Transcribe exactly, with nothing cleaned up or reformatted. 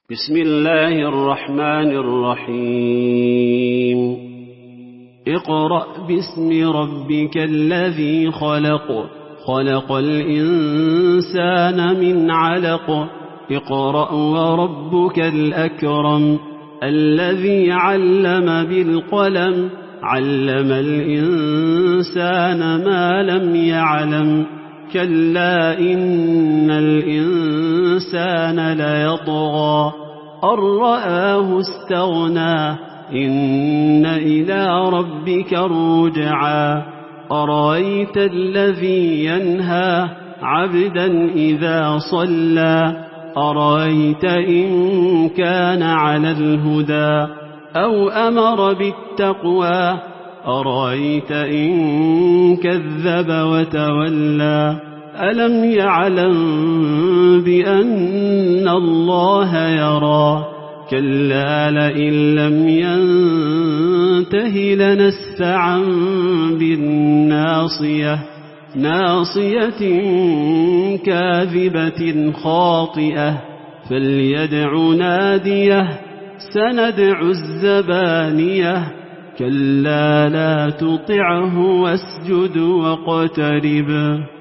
بسم الله الرحمن الرحيم اقرأ باسم ربك الذي خلق خلق الإنسان من علق اقرأ وربك الأكرم الذي علم بالقلم علم الإنسان ما لم يعلم كلا إن الإنسان ليطغى أن رآه استغنى إن إلى ربك الرجعى أرأيت الذي ينهى عبدا إذا صلى أرأيت إن كان على الهدى أو أمر بالتقوى أرأيت إن كذب وتولى ألم يعلم بأن الله يرى كلا لئن لم ينته لنسفعا بالناصية ناصية كاذبة خاطئة فليدع ناديه سندع الزبانية كلا لا تطعه واسجد واقترب